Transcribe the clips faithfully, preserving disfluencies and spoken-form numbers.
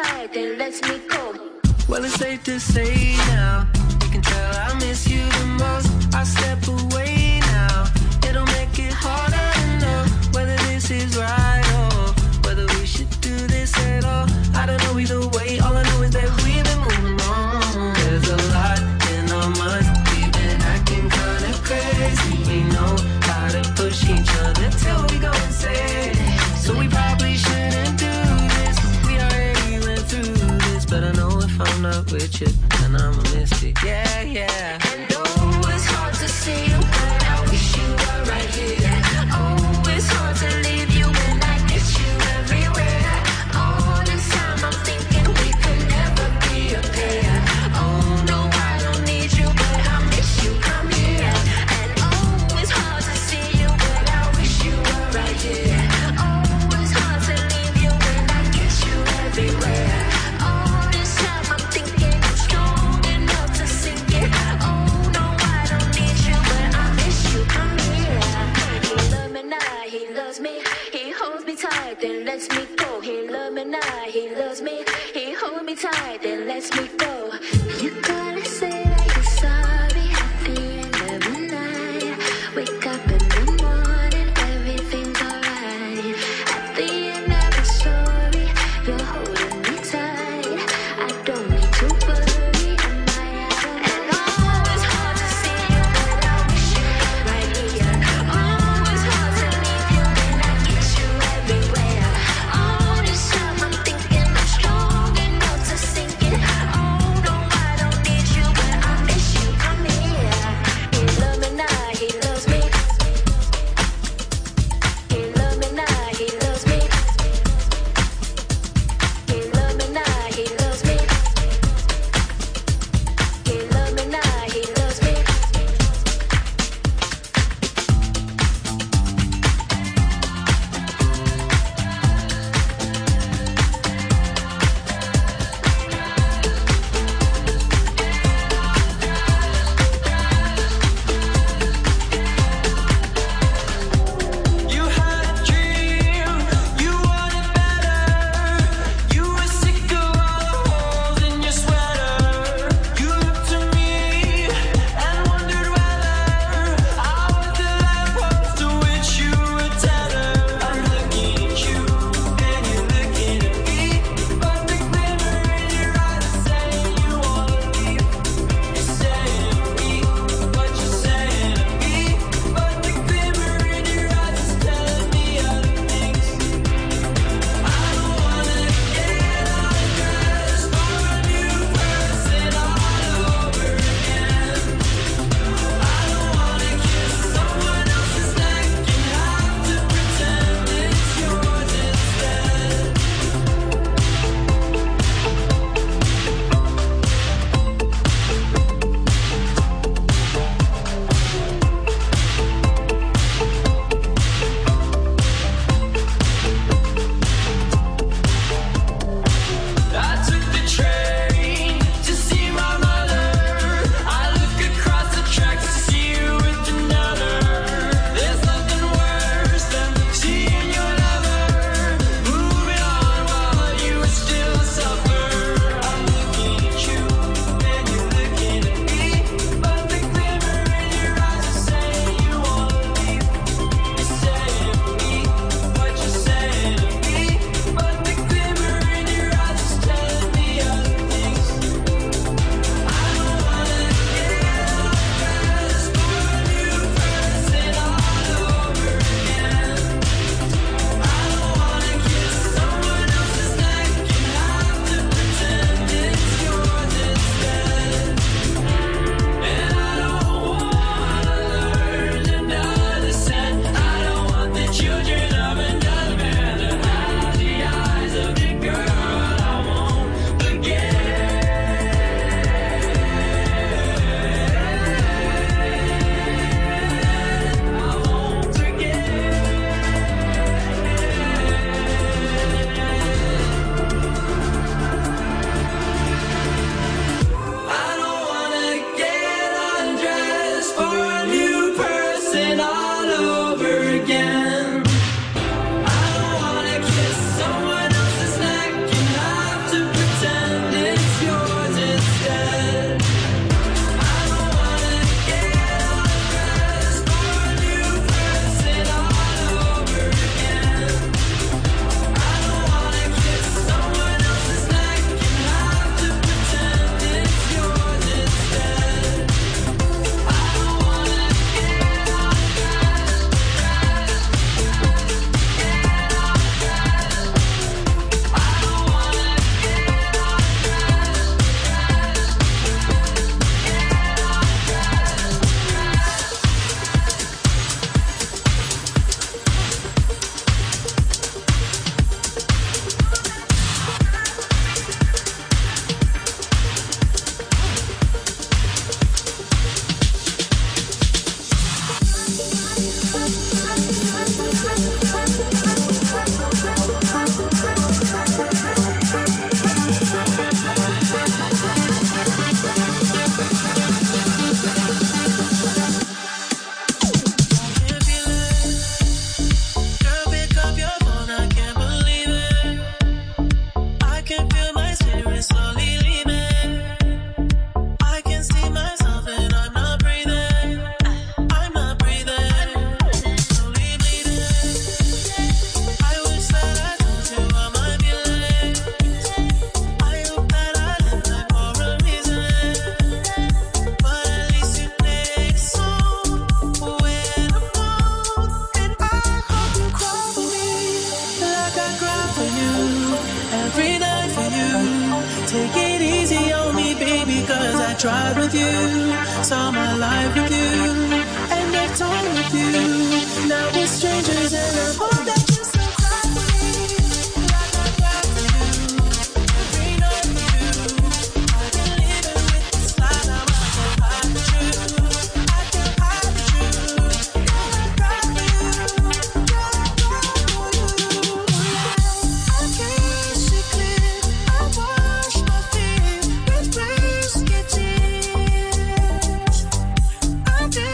tight, then lets me go. Well, it's safe to say now, you can tell I miss you the most. I step away now, it'll make it harder to know whether this is right or whether we should do this at all. I don't know either way, all I know is that we've been moving on. There's a lot in our minds, we've been acting kinda crazy. We know how to push each other till we go insane. So we probably shouldn't do this, we already went through this. But I know if I'm not with you, then I'ma miss it, yeah, yeah. And oh, it's hard to see you, but I wish you were right here. Oh, it's hard to leave you when I miss you everywhere. All this time I'm thinking we could never be a pair. Oh no, I don't need you, but I miss you, come here. And oh, it's hard to see you, but I wish you were right here. Oh, it's hard to leave you when I kiss you everywhere. All this time I'm thinking I'm strong enough to sink it. Oh no, I don't need you, but I miss you, come here. He loves me now, he loves me. He holds me tight, then lets me go. He loves me now, he loves me. He holds me tight, then lets me go. You gotta say that you're sorry at the end of the night. Wake up in the morning, everything's alright. At the end of the story, you're holding me tight. I don't need to worry, am I out of and oh, it's hard to see you, but I wish you were right here. Oh, it's hard to leave you when I kiss you everywhere. All this time I'm thinking I'm strong enough to sink it. Oh yours instead. I don't wanna get undressed for a new person all over again. I don't wanna kiss someone else's neck and have to pretend it's yours instead. I don't wanna get undressed, dressed, get undressed. I don't wanna get undressed, girl, pick up your phone, I can't believe it. I can feel my spirit slowly leaving. I can see myself and I'm not breathing. I'm not breathing. Slowly bleeding. I wish that I told you all my feelings. I hope that I live life for a reason. But at least you made a song when I'm wrong. And I hope you cry for me like I cry for you every night for you. Take it easy on me, baby, cause I tried with you. Saw my life with you, and I've torn with you. Now we're strangers and I hope that you still cry for me like I cry for you every night for you. I've been living with this lie, now I can't hide the truth. I can't hide the truth. Girl, I cry for you. Girl, I cry for you. I can't see clear. I wash my fear with risky tears. I did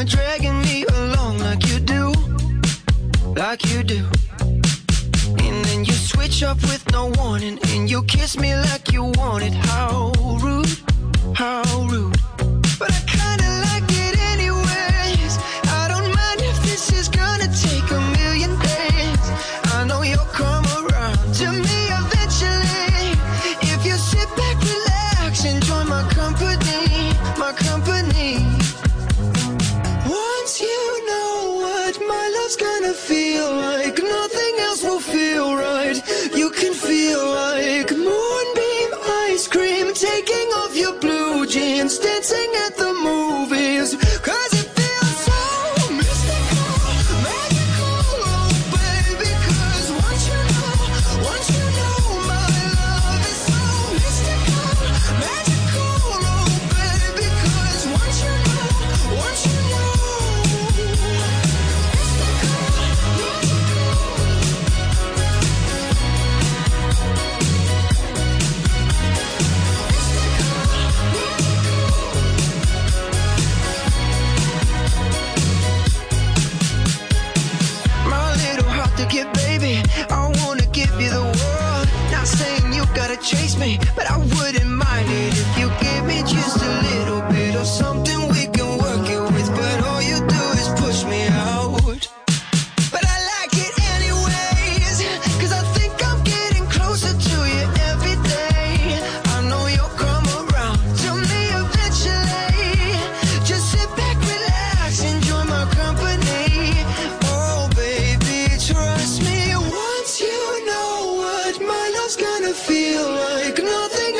you're dragging me along like you do, like you do. And then you switch up with no warning, and you kiss me like you want it. How rude, how rude. But I kinda like it anyways. I don't mind if this is gonna take a million days. I know you'll come around to me eventually. If you sit back, relax, enjoy my company, my company. Once you know what my love's gonna feel like, nothing else will feel right. You can feel like moonbeam ice cream, taking off your blue jeans, dancing at the movies. Cause it feels so mystical, magical, oh baby. Cause once you know, once you know my love is so mystical, magical, oh baby. Cause once you know, once you know, get baby, I wanna give you the world. Not saying you gotta chase me, but I wouldn't mind it if you gave me just a little bit of something we can work it with. But all you do is push me out. But I like it anyways, cause I think I'm getting closer to you every day. I know you'll come around to me eventually. Just sit back, relax, enjoy my company. Oh baby, trust me, once you know what my love's gonna feel like, nothing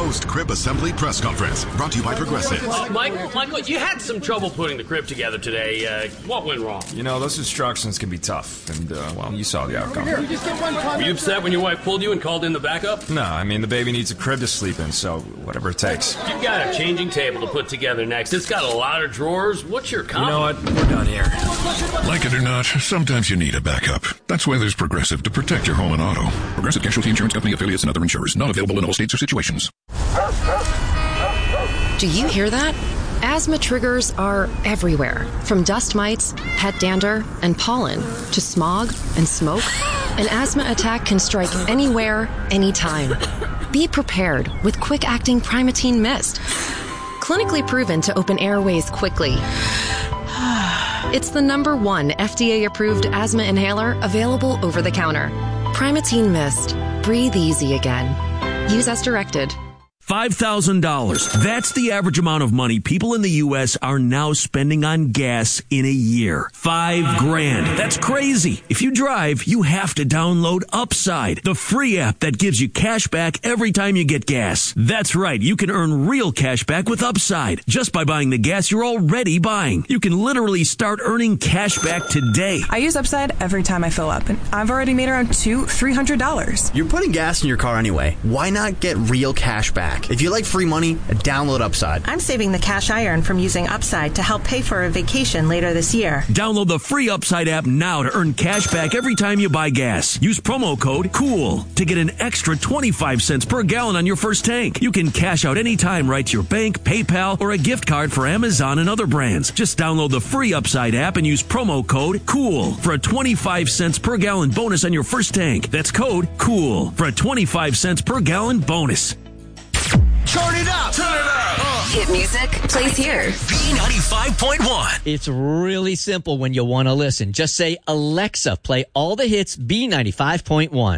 post-crib assembly press conference. Brought to you by Progressive. Uh, Michael, Michael, you had some trouble putting the crib together today. Uh, what went wrong? You know, those instructions can be tough, and, uh, well, you saw the outcome. Were you upset when your wife pulled you and called in the backup? No, I mean, the baby needs a crib to sleep in, so whatever it takes. You've got a changing table to put together next. It's got a lot of drawers. What's your comment? You know what? We're done here. Like it or not, sometimes you need a backup. That's why there's Progressive to protect your home and auto. Progressive Casualty Insurance Company affiliates and other insurers. Not available in all states or situations. Do you hear that? Asthma triggers are everywhere, from dust mites, pet dander, and pollen, to smog and smoke. An asthma attack can strike anywhere, anytime. Be prepared with quick-acting Primatene Mist. Clinically proven to open airways quickly. It's the number one F D A-approved asthma inhaler available over the counter. Primatene Mist. Breathe easy again. Use as directed. five thousand dollars. That's the average amount of money people in the U S are now spending on gas in a year. Five grand. That's crazy. If you drive, you have to download Upside, the free app that gives you cash back every time you get gas. That's right. You can earn real cash back with Upside just by buying the gas you're already buying. You can literally start earning cash back today. I use Upside every time I fill up, and I've already made around two, three hundred dollars. You're putting gas in your car anyway. Why not get real cash back? If you like free money, download Upside. I'm saving the cash I earn from using Upside to help pay for a vacation later this year. Download the free Upside app now to earn cash back every time you buy gas. Use promo code COOL to get an extra twenty-five cents per gallon on your first tank. You can cash out anytime right to your bank, PayPal, or a gift card for Amazon and other brands. Just download the free Upside app and use promo code COOL for a twenty-five cents per gallon bonus on your first tank. That's code COOL for a twenty-five cents per gallon bonus. Turn it up! Turn it up! Uh. Hit music plays here. B ninety-five point one. It's really simple when you want to listen. Just say, Alexa, play all the hits B ninety-five point one.